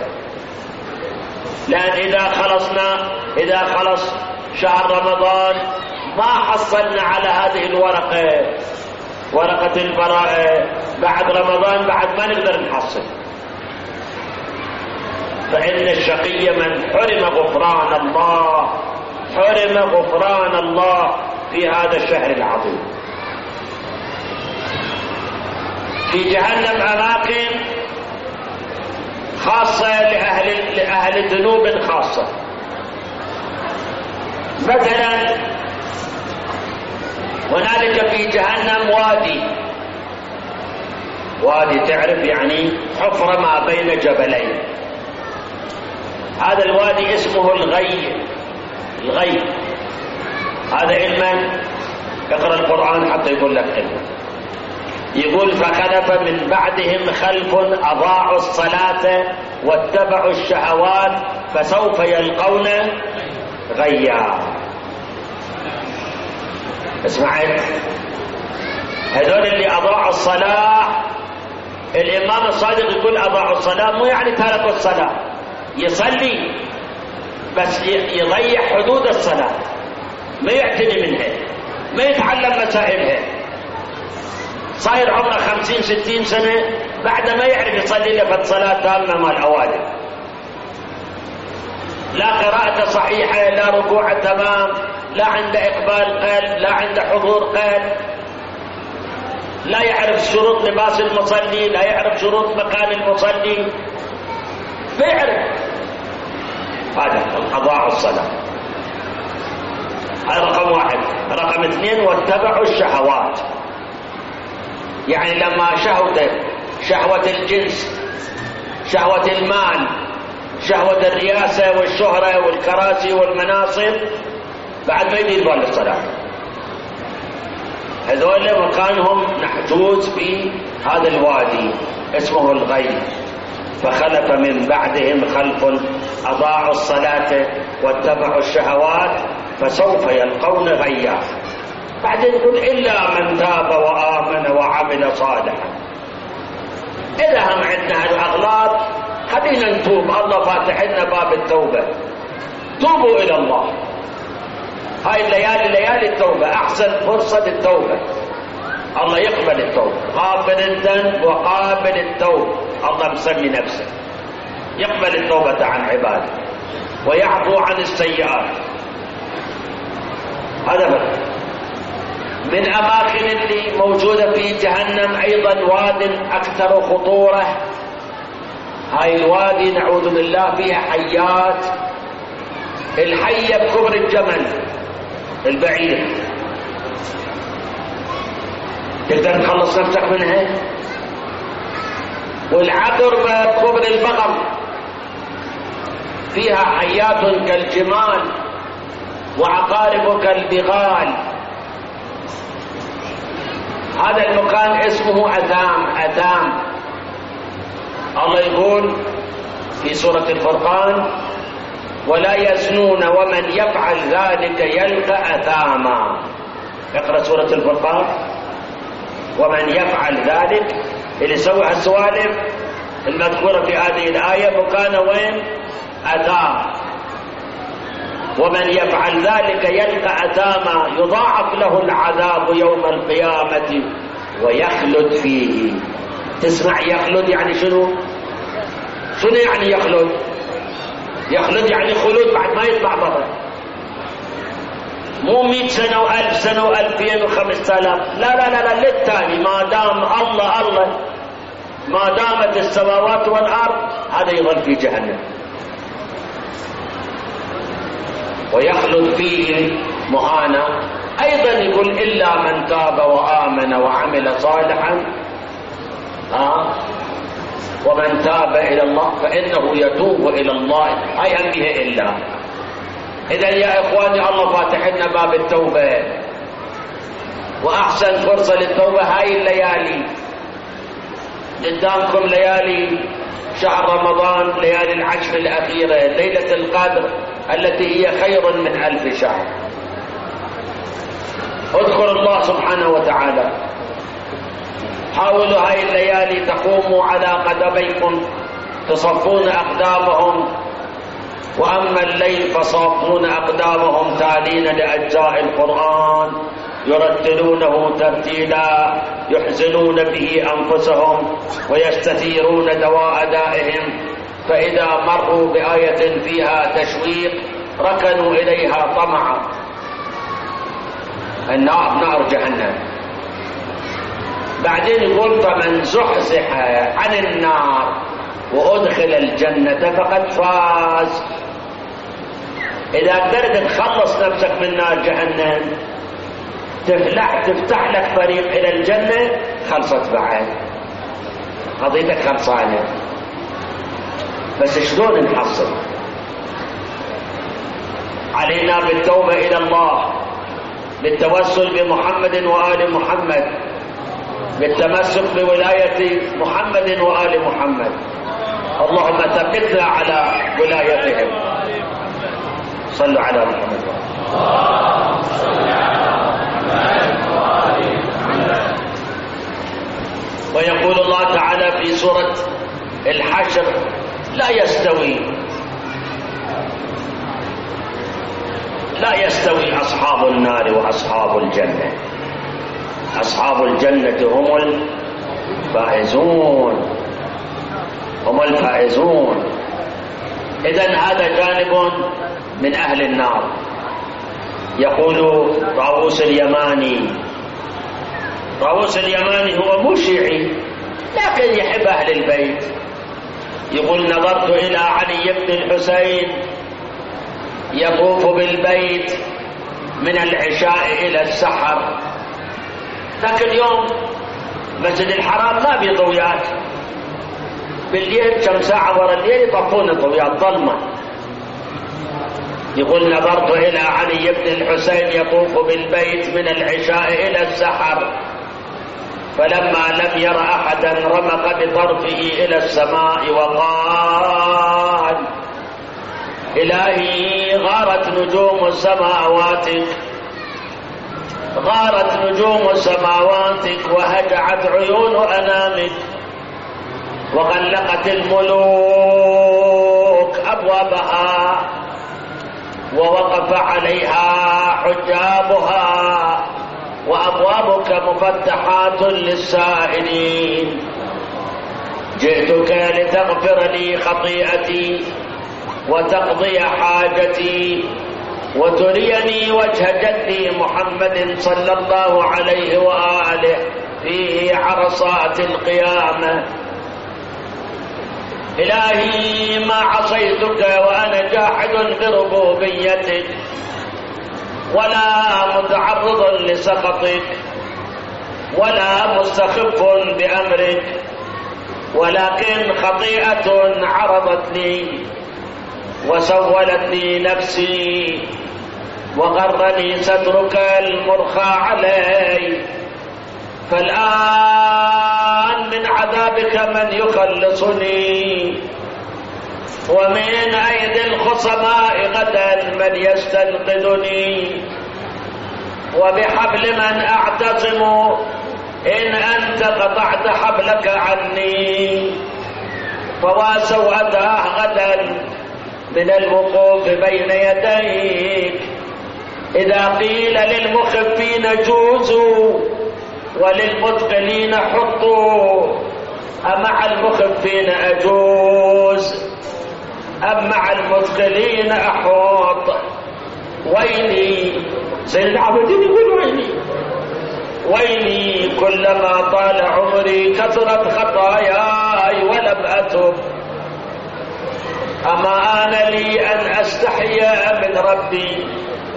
لأن إذا خلص شهر رمضان ما حصلنا على هذه الورقة، ورقة البراءة، بعد رمضان بعد ما نقدر نحصل. فإن الشقي من حرم غفران الله في هذا الشهر العظيم. في جهنم أماكن خاصة لأهل ذنوب خاصة. مثلا هنالك في جهنم وادي تعرف يعني حفرة ما بين جبلين، هذا الوادي اسمه الغي. هذا علما اقرأ القرآن حتى يقول لك علما. يقول: فخلف من بعدهم خلف أضاعوا الصلاة واتبعوا الشهوات فسوف يلقون غيا. اسمعت؟ هذول اللي أضاعوا الصلاة، الإمام الصادق يقول أضاعوا الصلاة مو يعني تركوا الصلاة، يصلي بس يضيع حدود الصلاة، ما يعتني منها، ما يتعلم مسائلها. صاير عمره 50-60 سنة بعد ما يعرف يصلي له صلاة تامة مال الأوادم، لا قراءة صحيحة، لا ركوع تمام، لا عنده إقبال قلب، لا عنده حضور قلب، لا يعرف شروط لباس المصلي، لا يعرف شروط مكان المصلي، ما يعرف. هذا أضاعوا الصلاة. هذا رقم 1. رقم 2: واتبعوا الشهوات، يعني لما شهوة الجنس، شهوة المال، شهوة الرياسة والشهرة والكراسي والمناصب، بعد ما يدير بال الصلاة. هذول مكانهم محجوز في هذا الوادي اسمه الغي. فخلف من بعدهم خلف أضاعوا الصلاة واتبعوا الشهوات فسوف يلقون غيا. بعدين يقول إلا من تاب وآمن وعمل صالحا. إذا هم عندنا الأغلاط خلينا نتوب، الله فاتح لنا باب التوبة، توبوا إلى الله. هاي الليالي ليالي التوبة، أحسن فرصة للتوبة، الله يقبل التوبة، قابل الذنب وقابل التوبة، الله مسمي نفسه يقبل التوبة عن عباده ويعفو عن السيئات. هذا من أماكن اللي موجودة في جهنم أيضا واد أكثر خطورة. هاي الوادي نعوذ بالله فيها حيات، الحية بكبر الجمل البعير، تقدر تخلص نفسك منها، والعقر بكبر البقر، فيها حيات كالجمال وعقارب كالبغال. هذا المكان اسمه أثام. الله يقول في سورة الفرقان ولا يزنون ومن يفعل ذلك يلقى أثاما. اقرأ سورة الفرقان. ومن يفعل ذلك، اللي سوى هالسوالف المذكورة في هذه الآية مكان وين؟ أثام. ومن يفعل ذلك يلقى أثاما يضاعف له العذاب يوم القيامة ويخلد فيه. تسمع يخلد يعني شنو؟ شنو يعني يخلد؟ يخلد يعني خلود بعد ما يطلع برا، مو 100 سنة و1000 سنة و2000 و5000، لا للتالي، ما دام الله ما دامت السماوات والأرض هذا يظل في جهنم ويخلد فيه مهانا. أيضا يقول إلا من تاب وآمن وعمل صالحا، ومن تاب إلى الله فإنه يتوب إلى الله. هاي هم بها إلا. إذا يا إخواني الله فاتح لنا باب التوبة، وأحسن فرصة للتوبة هاي الليالي. قدامكم ليالي شهر رمضان، ليالي العشر الأخيرة، ليلة القدر التي هي خير من 1000 شهر. اذكروا الله سبحانه وتعالى، حاولوا هاي الليالي تقوموا على قدميكم تصفون أقدامهم، وأما الليل فصافون أقدامهم تالين لأجزاء القرآن يرتلونه ترتيلا يحزنون به أنفسهم ويستثيرون دواء دائهم، فإذا مروا بآية فيها تشويق ركنوا إليها طمعا. النار نار جهنم. بعدين يقول فمن زحزح عن النار وأدخل الجنة فقد فاز. إذا قدرت تخلص نفسك من نار جهنم تفتح لك طريق إلى الجنة، خلصت بعد قضيتك خلصانة. بس شلون نحصل؟ علينا بالتوبة إلى الله، بالتوسل بمحمد وآل محمد، بالتمسك بولاية محمد وآل محمد. اللهم ثبتنا على ولايتهم. صلوا على محمد. ويقول الله تعالى في سورة الحشر لا يستوي أصحاب النار وأصحاب الجنة. أصحاب الجنة هم الفائزون. إذن هذا جانب من أهل النار. يقول طاووس اليماني هو مو شيعي لكن يحب أهل البيت. يقول نظرت إلى علي بن الحسين يطوف بالبيت من العشاء إلى السحر. لكن اليوم مسجد الحرام ما في ضويات، بالليل كم ساعة ورا الليل يطفون الضويات ظلمة. يقول نظرت إلى علي بن الحسين يطوف بالبيت من العشاء إلى السحر فلما لم ير أحدا رمق بطرفه إلى السماء وقال: إلهي غارت نجوم سماواتك، غارت نجوم سماواتك وهجعت عيون أنامك، وغلقت الملوك أبوابها، ووقف عليها حجابها، وأبوابك مفتحات للسائلين. جئتك لتغفر لي خطيئتي وتقضي حاجتي وتريني وجه جدي محمد صلى الله عليه وآله في عرصات القيامة. إلهي ما عصيتك وأنا جاحد بربوبيتك ولا متعرض لسخطك ولا مستخف بأمرك، ولكن خطيئة عرضت لي وسولت لي نفسي وغرني سترك المرخى علي. فالآن من عذابك من يخلصني، ومن أيدي الخصماء غدا من يستنقذني، وبحبل من أعتصم إن أنت قطعت حبلك عني. فوا سوءته غدا من الوقوف بين يديك، إذا قيل للمخفين جوزوا وللمثقلين حطوا، أمع المخفين أجوز أم مع المثقلين أحوط؟ ويلي سيد العابدين يقول ويلي ويلي كلما طال عمري كثرت خطاياي ولم أتب. أما آن لي أن أستحيا من ربي.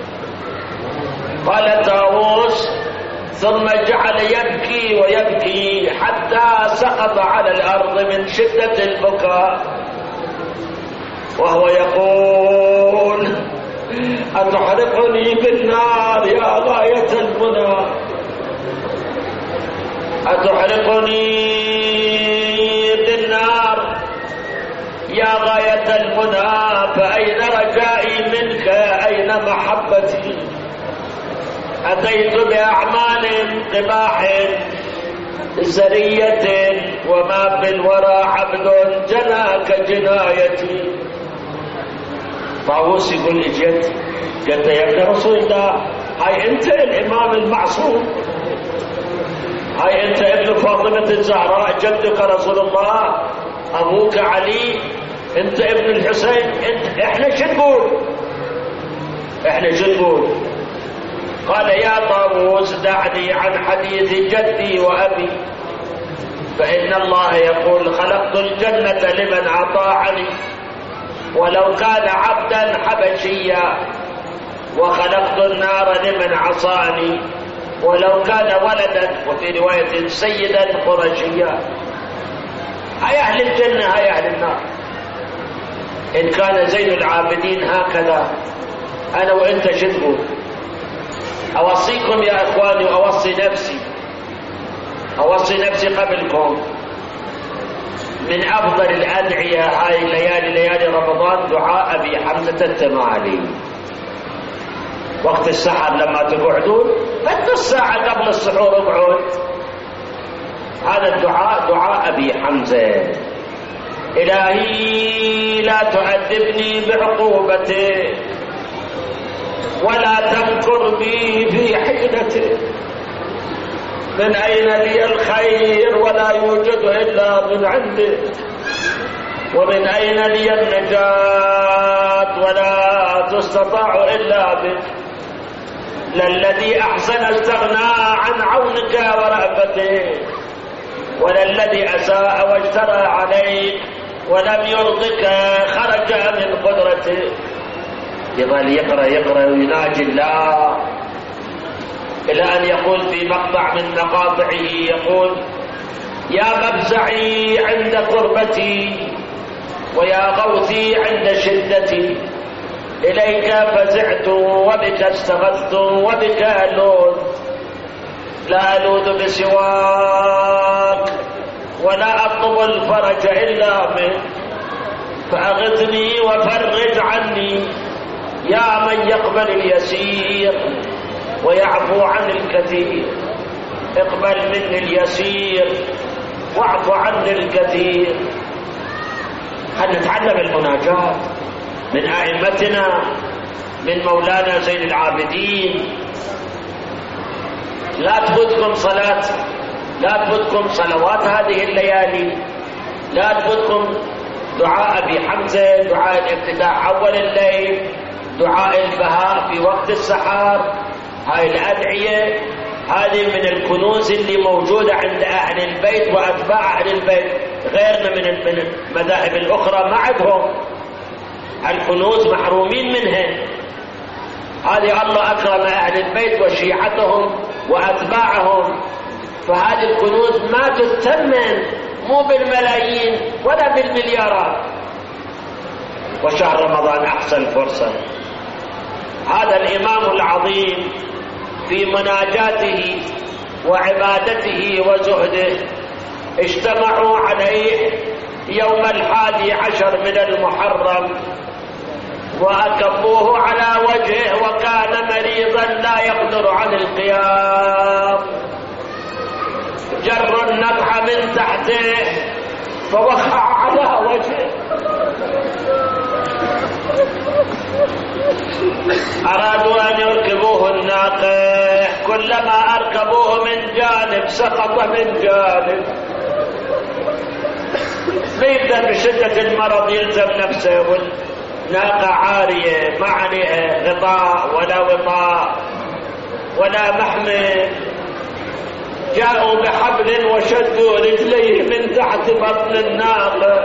قال طاووس: ثم جعل يبكي ويبكي حتى سقط على الأرض من شدة البكاء، وهو يقول: أتحرقني بالنار يا غاية المنى، أتحرقني بالنار يا غاية المنى، فأين رجائي منك، أين محبتي؟ أتيت بأعمال قباح سرية، وما في الورى عبد جنى كجنايتي. طاووس يقول: اجيت قلت: يا ابن رسول الله، هاي انت الامام المعصوم، هاي انت ابن فاطمة الزهراء، جدك رسول الله، ابوك علي، انت ابن الحسين، احنا شو نقول؟ احنا شو نقول؟ قال: يا طاووس دعني عن حديث جدي وأبي، فإن الله يقول: خلقت الجنة لمن أطاعني ولو كان عبدا حبشيا، وخلقت النار لمن عصاني ولو كان ولدا، وفي رواية سيدا قرشيا. هاي أهل الجنة، هاي أهل النار. إن كان زين العابدين هكذا، أنا وإنت شو تقول؟ أوصيكم يا إخواني وأوصي نفسي قبلكم، من أفضل الأدعية هاي الليالي، ليالي رمضان، دعاء أبي حمزة التمالي. وقت السحر لما تقعدون نص ساعة قبل السحور اقعد، هذا الدعاء دعاء أبي حمزة: إلهي لا تؤدبني بعقوبته ولا تمكر بي في حيلته، من أين لي الخير ولا يوجد إلا من عندك، ومن أين لي النجاة ولا تستطاع إلا بك. للذي أحسن استغنى عن عونك ورأفتك، وللذي أساء واجترى عليك ولم يرضك خرج من قدرتك. يظل يقرأ ويناجي الله إلى أن يقول في مقطع من مقاطعه، يقول: يا مفزعي عند قربتي ويا غوثي عند شدتي، إليك فزعت وبك استغثت وبك ألوذ، لا ألوذ بسواك ولا أطلب الفرج إلا منك، فأغثني وفرج عني يا من يقبل اليسير ويعفو عن الكثير. اقبل مني اليسير واعف عني الكثير. هل نتعلم المناجاة من أئمتنا، من مولانا زين العابدين. لا تفوتكم صلاة، لا تفوتكم صلوات هذه الليالي، لا تفوتكم دعاء أبي حمزة، دعاء الافتتاح أول الليل، دعاء البهاء في وقت السحر. هاي الأدعية هذه من الكنوز اللي موجودة عند أهل البيت وأتباع أهل البيت، غيرنا من المذاهب الأخرى ما عندهم الكنوز، محرومين منها. هذه الله أكرم أهل البيت وشيعتهم وأتباعهم، فهذه الكنوز ما تثمن، مو بالملايين ولا بالمليارات. وشهر رمضان أحسن فرصة. هذا الإمام العظيم في مناجاته وعبادته وزهده اجتمعوا عليه يوم 11 من المحرم وأكبوه على وجهه، وكان مريضا لا يقدر عن القيام. جر النفح من تحته فوقع على وجهه. أرادوا أن يركبوه الناقة، كلما أركبوه من جانب سقط من جانب. بيبدأ بشدة المرض يلزم نفسه، والناقة عارية ما عليها غطاء ولا وطاء ولا محمل. جاءوا بحبل وشدوا رجليه من تحت بطن الناقة،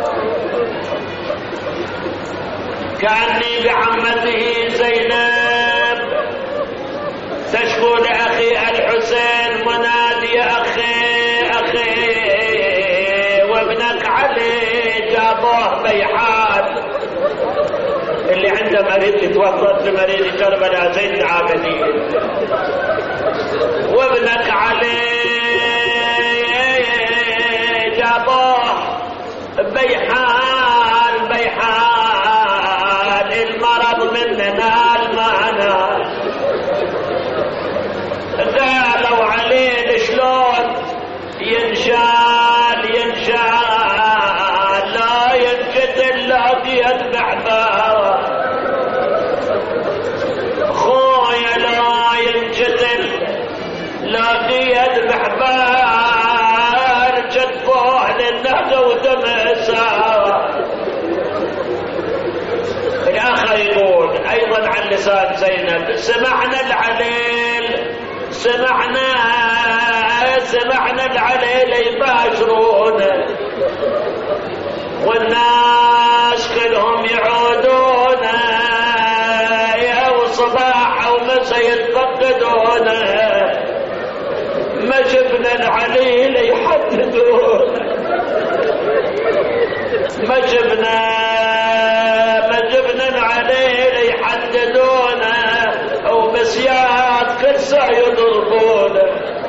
كأني بعمته زينب تشكو لأخي الحسين منادي أخي أخي، وابنك علي جابوه بيحان اللي عنده مريض يتوسط لمريض كربلاء زين العابدين، وابنك علي جابوه بيحان بيحان، المرض مننا المعنى. قالوا عليه شلون ينشال ينشال، لا ينقتل لا يذبح بها خويا، لا ينقتل لا يذبح بها، جدفوه للنهجة ودمسا. الأخ يقول أيضا عن لسان زينب: سمعنا العليل، سمعنا العليل يباشرون، والناس كلهم يعودون يا وصباح ومسا يتفقدون، ما شفنا العليل يحددون، ما جبنا العليل يحددون، وبسيات كرسة يضربون،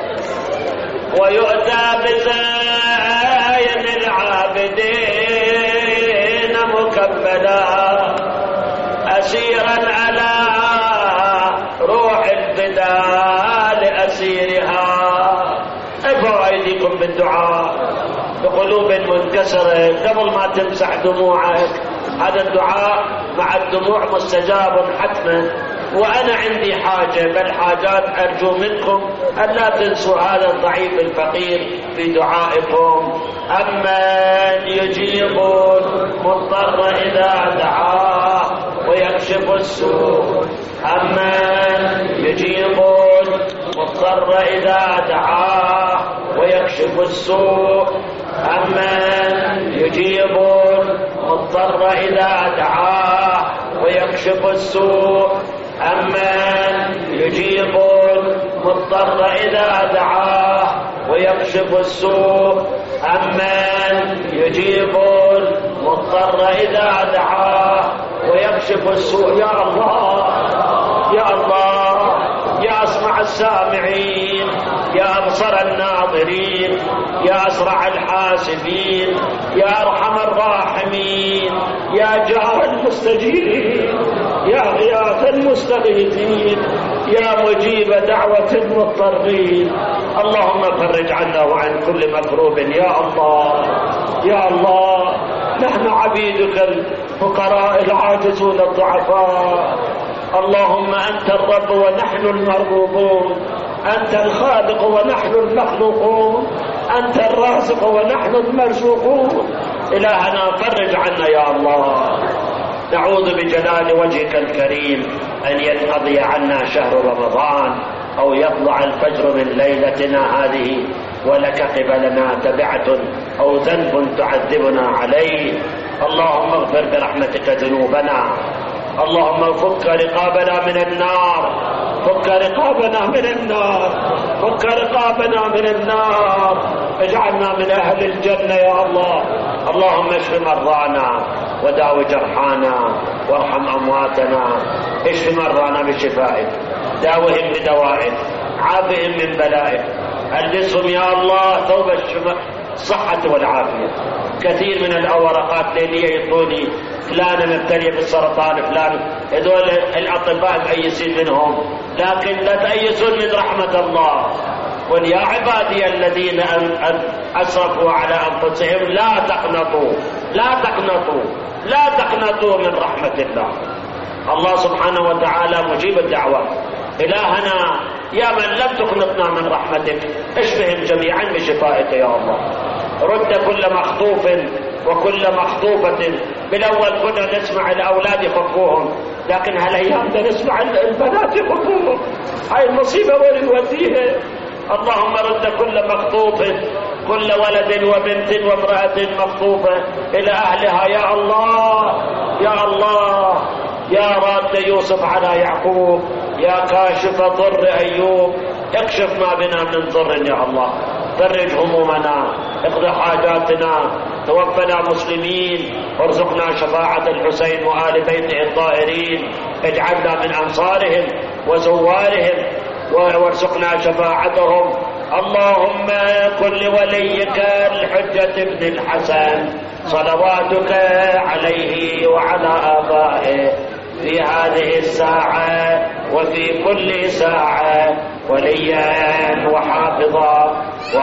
ويؤتى بزين العابدين مكملا أسيرا على روح الفداء لأسيرها. ارفعوا أيديكم بالدعاء بقلوب منكسرة قبل ما تمسح دموعك. هذا الدعاء مع الدموع مستجاب حتما. وأنا عندي حاجة، بل حاجات أرجو منكم أن لا تنسوا هذا الضعيف الفقير في دعائكم. أمن يجيب المضطر إذا دعاه ويكشف السوء، أمن يجيب المضطر إذا دعاه ويكشف السوء، أمن يجيب المضطر إذا دعاه ويكشف السوء، أمن يجيب المضطر إذا دعاه ويكشف السوء، أمن يجيب المضطر إذا دعاه ويكشف السوء. يا الله يا الله يا أسمع السامعين، يا أبصر الناظرين، يا أسرع الحاسبين، يا أرحم الراحمين، يا جار المستجيبين، يا غياث المستغيثين، يا مجيب دعوة المضطرين. اللهم فرج عنا وعن كل مكروب يا الله. يا الله، نحن عبيدك الفقراء العاجزون الضعفاء. اللهم أنت الرب ونحن المربوبون، أنت الخالق ونحن المخلوقون، أنت الرازق ونحن المرزوقون. إلهنا فرج عنا يا الله. نعوذ بجلال وجهك الكريم أن ينقضي عنا شهر رمضان أو يطلع الفجر من ليلتنا هذه ولك قبلنا تبعة أو ذنب تعذبنا عليه. اللهم اغفر برحمتك ذنوبنا. اللهم فك رقابنا من النار، فك رقابنا من النار، فك رقابنا من النار. اجعلنا من أهل الجنة يا الله. اللهم اشف مرضانا وداو جرحانا وارحم أمواتنا. اشف مرضانا بشفائك، داوهم بدوائك، عافهم من بلائك، ألبسهم يا الله ثوب الصحة والعافية. كثير من الورقات ليلية يعطوني فلان مبتلي بالسرطان، فلان، هذول الأطباء مأيسين منهم، لكن لا تأيسون من رحمة الله. قل يا عبادي الذين أسرفوا على أنفسهم لا تقنطوا، لا تقنطوا، لا تقنطوا من رحمة الله. الله سبحانه وتعالى مجيب الدعوة. إلهنا يا من لم تقنطنا من رحمتك، اشفهم جميعا بشفائك يا الله. رد كل مخطوف وكل مخطوفة. بالأول كنا نسمع الأولاد يخطفوهم، لكن هالأيام نسمع البنات يخطفوهم. هاي المصيبة وين نوديها؟ اللهم رد كل مخطوف، كل ولد وبنت وامرأة مخطوفة إلى أهلها يا الله. يا الله، يا راد يوسف على يعقوب، يا كاشف ضر أيوب، اكشف ما بنا من ضر يا الله. فرج همومنا، اقض حاجاتنا، توفنا مسلمين، وارزقنا شفاعة الحسين وآل بيته الطاهرين. اجعلنا من أنصارهم وزوارهم وارزقنا شفاعتهم. اللهم كن لوليك الحجة بن الحسن صلواتك عليه وعلى آبائه في هذه الساعة وفي كل ساعة وليا وحافظا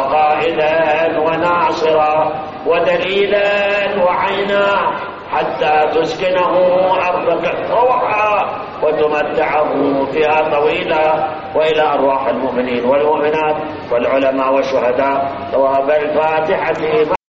وقائدا وناصرا ودليلا وعينا، حتى تسكنه أرضك طوعا وتمتعه فيها طويلا، وإلى أرواح المؤمنين والمؤمنات والعلماء والشهداء. ثواب الفاتحة